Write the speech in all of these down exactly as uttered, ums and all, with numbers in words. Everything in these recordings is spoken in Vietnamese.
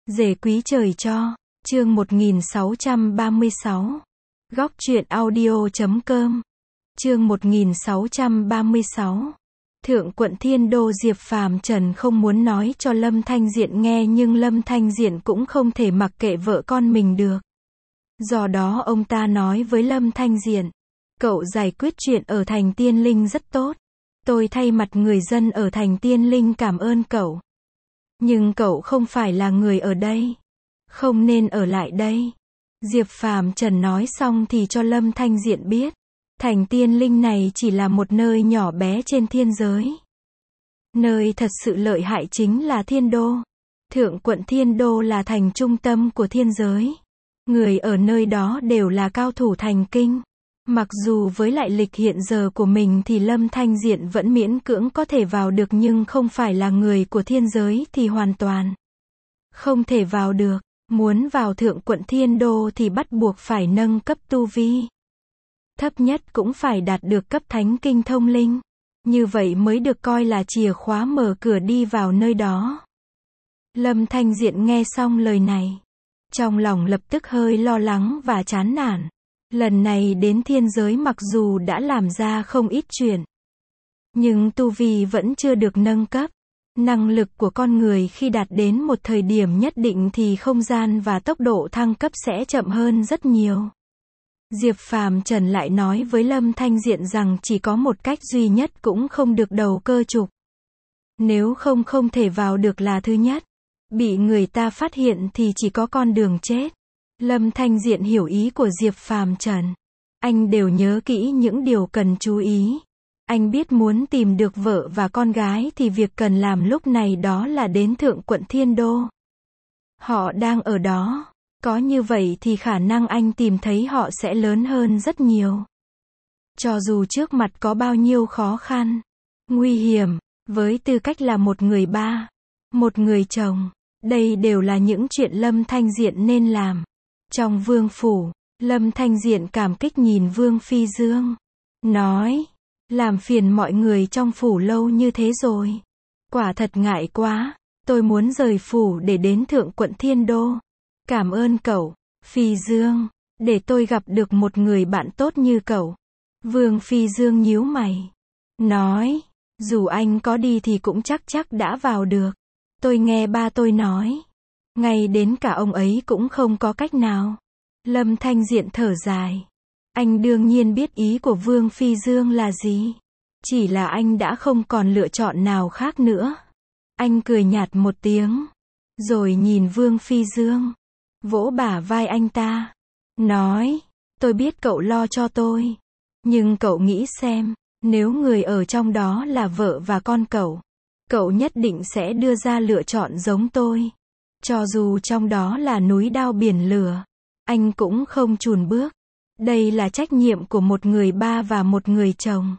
Rể quý trời cho, chương một nghìn sáu trăm ba mươi sáu. Góc truyện audio.com. Chương một nghìn sáu trăm ba mươi sáu. Thượng quận Thiên Đô Diệp Phàm Trần không muốn nói cho Lâm Thanh Diện nghe, nhưng Lâm Thanh Diện cũng không thể mặc kệ vợ con mình được. Do đó ông ta nói với Lâm Thanh Diện, cậu giải quyết chuyện ở thành Tiên Linh rất tốt. Tôi thay mặt người dân ở thành Tiên Linh cảm ơn cậu. Nhưng cậu không phải là người ở đây. Không nên ở lại đây. Diệp Phàm Trần nói xong thì cho Lâm Thanh Diện biết, thành Tiên Linh này chỉ là một nơi nhỏ bé trên thiên giới. Nơi thật sự lợi hại chính là Thiên Đô. Thượng quận Thiên Đô là thành trung tâm của thiên giới. Người ở nơi đó đều là cao thủ thành kinh. Mặc dù với lại lịch hiện giờ của mình thì Lâm Thanh Diện vẫn miễn cưỡng có thể vào được, nhưng không phải là người của thiên giới thì hoàn toàn không thể vào được. Muốn vào thượng quận Thiên Đô thì bắt buộc phải nâng cấp tu vi. Thấp nhất cũng phải đạt được cấp thánh kinh thông linh. Như vậy mới được coi là chìa khóa mở cửa đi vào nơi đó. Lâm Thanh Diện nghe xong lời này, trong lòng lập tức hơi lo lắng và chán nản. Lần này đến thiên giới mặc dù đã làm ra không ít chuyện, nhưng tu vi vẫn chưa được nâng cấp. Năng lực của con người khi đạt đến một thời điểm nhất định thì không gian và tốc độ thăng cấp sẽ chậm hơn rất nhiều. Diệp Phàm Trần lại nói với Lâm Thanh Diện rằng chỉ có một cách duy nhất, cũng không được đầu cơ trục. Nếu không không thể vào được là thứ nhất. Bị người ta phát hiện thì chỉ có con đường chết. Lâm Thanh Diện hiểu ý của Diệp Phàm Trần. Anh đều nhớ kỹ những điều cần chú ý. Anh biết muốn tìm được vợ và con gái thì việc cần làm lúc này đó là đến thượng quận Thiên Đô. Họ đang ở đó. Có như vậy thì khả năng anh tìm thấy họ sẽ lớn hơn rất nhiều. Cho dù trước mặt có bao nhiêu khó khăn, nguy hiểm, với tư cách là một người ba, một người chồng, đây đều là những chuyện Lâm Thanh Diện nên làm. Trong vương phủ, Lâm Thanh Diện cảm kích nhìn Vương Phi Dương, nói, làm phiền mọi người trong phủ lâu như thế rồi. Quả thật ngại quá, tôi muốn rời phủ để đến thượng quận Thiên Đô. Cảm ơn cậu, Phi Dương, để tôi gặp được một người bạn tốt như cậu. Vương Phi Dương nhíu mày, nói, dù anh có đi thì cũng chắc chắc đã vào được. Tôi nghe ba tôi nói, ngay đến cả ông ấy cũng không có cách nào. Lâm Thanh Diện thở dài. Anh đương nhiên biết ý của Vương Phi Dương là gì. Chỉ là anh đã không còn lựa chọn nào khác nữa. Anh cười nhạt một tiếng, rồi nhìn Vương Phi Dương, vỗ bả vai anh ta, nói, tôi biết cậu lo cho tôi. Nhưng cậu nghĩ xem, nếu người ở trong đó là vợ và con cậu, cậu nhất định sẽ đưa ra lựa chọn giống tôi. Cho dù trong đó là núi đao biển lửa, anh cũng không chùn bước. Đây là trách nhiệm của một người ba và một người chồng.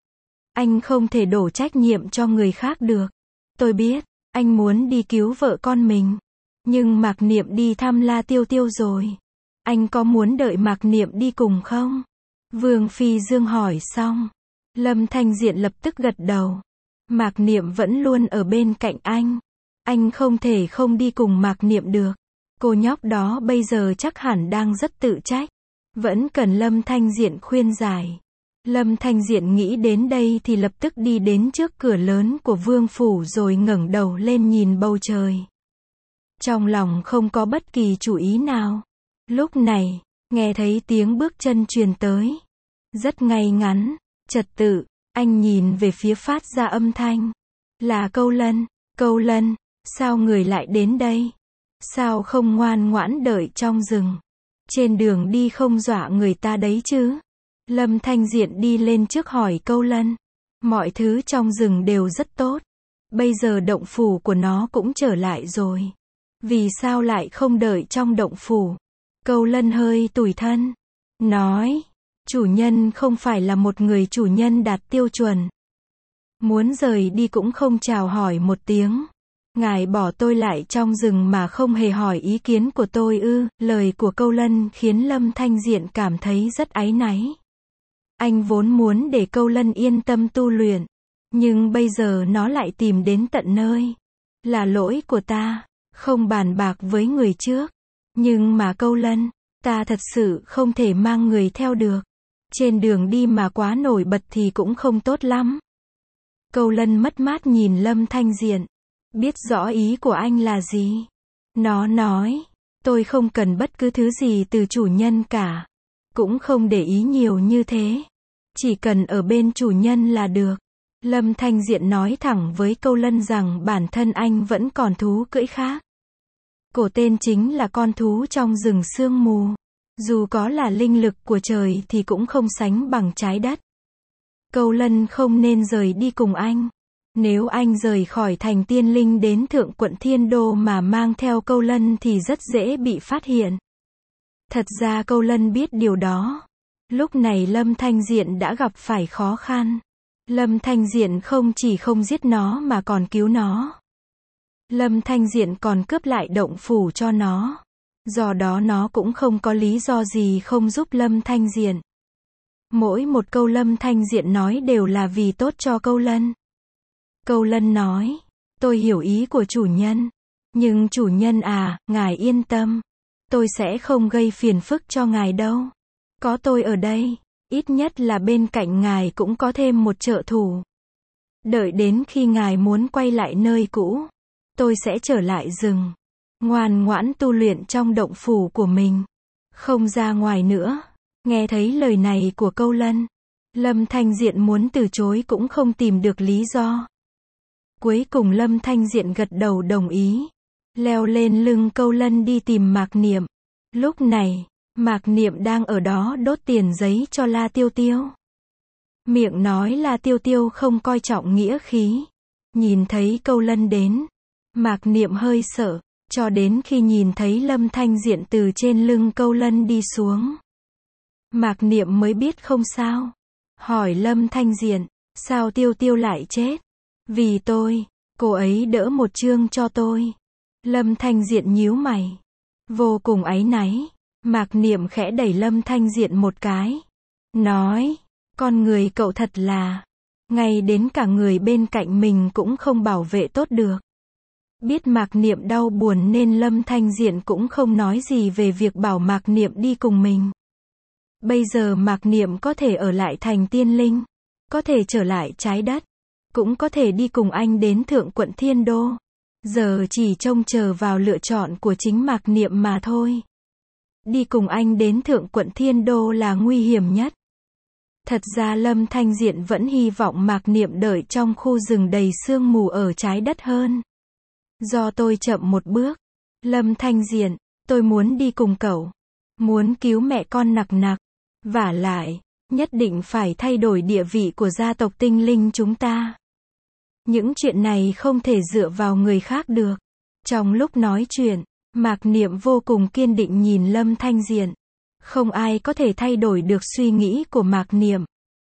Anh không thể đổ trách nhiệm cho người khác được. Tôi biết, anh muốn đi cứu vợ con mình. Nhưng Mạc Niệm đi thăm La Tiêu Tiêu rồi. Anh có muốn đợi Mạc Niệm đi cùng không? Vương Phi Dương hỏi xong, Lâm Thanh Diện lập tức gật đầu. Mạc Niệm vẫn luôn ở bên cạnh anh. Anh không thể không đi cùng Mạc Niệm được. Cô nhóc đó bây giờ chắc hẳn đang rất tự trách. Vẫn cần Lâm Thanh Diện khuyên giải. Lâm Thanh Diện nghĩ đến đây thì lập tức đi đến trước cửa lớn của vương phủ rồi ngẩng đầu lên nhìn bầu trời. Trong lòng không có bất kỳ chủ ý nào. Lúc này, nghe thấy tiếng bước chân truyền tới. Rất ngay ngắn, trật tự, anh nhìn về phía phát ra âm thanh. Là Câu Lân. Câu Lân, sao người lại đến đây? Sao không ngoan ngoãn đợi trong rừng? Trên đường đi không dọa người ta đấy chứ? Lâm Thanh Diện đi lên trước hỏi Câu Lân. Mọi thứ trong rừng đều rất tốt. Bây giờ động phủ của nó cũng trở lại rồi. Vì sao lại không đợi trong động phủ? Câu Lân hơi tủi thân, nói, chủ nhân không phải là một người chủ nhân đạt tiêu chuẩn. Muốn rời đi cũng không chào hỏi một tiếng. Ngài bỏ tôi lại trong rừng mà không hề hỏi ý kiến của tôi ư? Lời của Câu Lân khiến Lâm Thanh Diện cảm thấy rất áy náy. Anh vốn muốn để Câu Lân yên tâm tu luyện, nhưng bây giờ nó lại tìm đến tận nơi. Là lỗi của ta. không bàn bạc với người trước. Nhưng mà Câu Lân, ta thật sự không thể mang người theo được. Trên đường đi mà quá nổi bật thì cũng không tốt lắm. Câu Lân mất mát nhìn Lâm Thanh Diện. Biết rõ ý của anh là gì. Nó nói, tôi không cần bất cứ thứ gì từ chủ nhân cả. Cũng không để ý nhiều như thế. Chỉ cần ở bên chủ nhân là được. Lâm Thanh Diện nói thẳng với Câu Lân rằng bản thân anh vẫn còn thú cưỡi khác. Cổ tên chính là con thú trong rừng sương mù. Dù có là linh lực của trời thì cũng không sánh bằng trái đất. Câu Lân không nên rời đi cùng anh. Nếu anh rời khỏi thành tiên linh đến thượng quận Thiên Đô mà mang theo Câu Lân thì rất dễ bị phát hiện. Thật ra Câu Lân biết điều đó. Lúc này Lâm Thanh Diện đã gặp phải khó khăn. Lâm Thanh Diện không chỉ không giết nó mà còn cứu nó. Lâm Thanh Diện còn cướp lại động phủ cho nó. Do đó nó cũng không có lý do gì không giúp Lâm Thanh Diện. Mỗi một câu Lâm Thanh Diện nói đều là vì tốt cho Câu Lân. Câu Lân nói, tôi hiểu ý của chủ nhân. Nhưng chủ nhân à, ngài yên tâm. Tôi sẽ không gây phiền phức cho ngài đâu. Có tôi ở đây, ít nhất là bên cạnh ngài cũng có thêm một trợ thủ. Đợi đến khi ngài muốn quay lại nơi cũ, tôi sẽ trở lại rừng. Ngoan ngoãn tu luyện trong động phủ của mình. Không ra ngoài nữa. Nghe thấy lời này của Câu Lân, Lâm Thanh Diện muốn từ chối cũng không tìm được lý do. Cuối cùng Lâm Thanh Diện gật đầu đồng ý. Leo lên lưng Câu Lân đi tìm Mạc Niệm. Lúc này, Mạc Niệm đang ở đó đốt tiền giấy cho La Tiêu Tiêu. Miệng nói La Tiêu Tiêu không coi trọng nghĩa khí. Nhìn thấy Câu Lân đến, Mạc Niệm hơi sợ, cho đến khi nhìn thấy Lâm Thanh Diện từ trên lưng Câu Lân đi xuống. Mạc Niệm mới biết không sao. Hỏi Lâm Thanh Diện, sao Tiêu Tiêu lại chết? Vì tôi, cô ấy đỡ một chương cho tôi. Lâm Thanh Diện nhíu mày. Vô cùng áy náy. Mạc Niệm khẽ đẩy Lâm Thanh Diện một cái. Nói, con người cậu thật là, ngay đến cả người bên cạnh mình cũng không bảo vệ tốt được. Biết Mạc Niệm đau buồn nên Lâm Thanh Diện cũng không nói gì về việc bảo Mạc Niệm đi cùng mình. Bây giờ Mạc Niệm có thể ở lại thành tiên linh, có thể trở lại trái đất, cũng có thể đi cùng anh đến thượng quận Thiên Đô. Giờ chỉ trông chờ vào lựa chọn của chính Mạc Niệm mà thôi. Đi cùng anh đến thượng quận Thiên Đô là nguy hiểm nhất. Thật ra Lâm Thanh Diện vẫn hy vọng Mạc Niệm đợi trong khu rừng đầy sương mù ở trái đất hơn. Do tôi chậm một bước. Lâm Thanh Diện, tôi muốn đi cùng cậu. Muốn cứu mẹ con nặc nặc. Vả lại, nhất định phải thay đổi địa vị của gia tộc tinh linh chúng ta. Những chuyện này không thể dựa vào người khác được. Trong lúc nói chuyện, Mạc Niệm vô cùng kiên định nhìn Lâm Thanh Diện. Không ai có thể thay đổi được suy nghĩ của Mạc Niệm.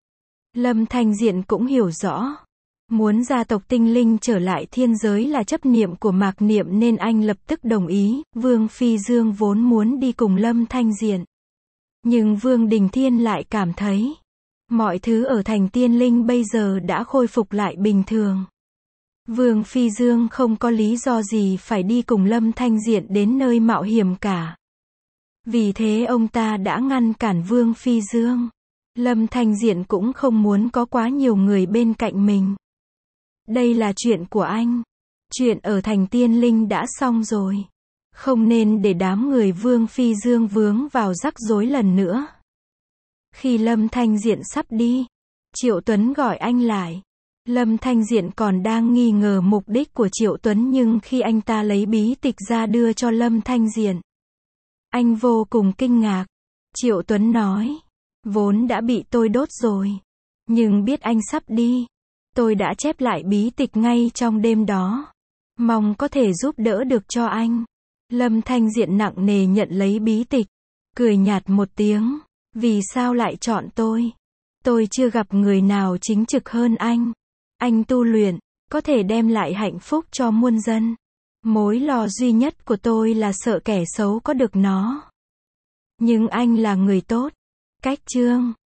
Lâm Thanh Diện cũng hiểu rõ. Muốn gia tộc tinh linh trở lại thiên giới là chấp niệm của Mạc Niệm nên anh lập tức đồng ý. Vương Phi Dương vốn muốn đi cùng Lâm Thanh Diện. Nhưng Vương Đình Thiên lại cảm thấy mọi thứ ở thành tiên linh bây giờ đã khôi phục lại bình thường. Vương Phi Dương không có lý do gì phải đi cùng Lâm Thanh Diện đến nơi mạo hiểm cả. Vì thế ông ta đã ngăn cản Vương Phi Dương. Lâm Thanh Diện cũng không muốn có quá nhiều người bên cạnh mình. Đây là chuyện của anh. Chuyện ở thành tiên linh đã xong rồi. Không nên để đám người Vương Phi Dương vướng vào rắc rối lần nữa. Khi Lâm Thanh Diện sắp đi, Triệu Tuấn gọi anh lại. Lâm Thanh Diện còn đang nghi ngờ mục đích của Triệu Tuấn nhưng khi anh ta lấy bí tịch ra đưa cho Lâm Thanh Diện, anh vô cùng kinh ngạc. Triệu Tuấn nói, vốn đã bị tôi đốt rồi. Nhưng biết anh sắp đi, tôi đã chép lại bí tịch ngay trong đêm đó. Mong có thể giúp đỡ được cho anh. Lâm Thanh Diện nặng nề nhận lấy bí tịch, cười nhạt một tiếng. Vì sao lại chọn tôi? Tôi chưa gặp người nào chính trực hơn anh. Anh tu luyện, có thể đem lại hạnh phúc cho muôn dân. Mối lo duy nhất của tôi là sợ kẻ xấu có được nó. Nhưng anh là người tốt. Cách chương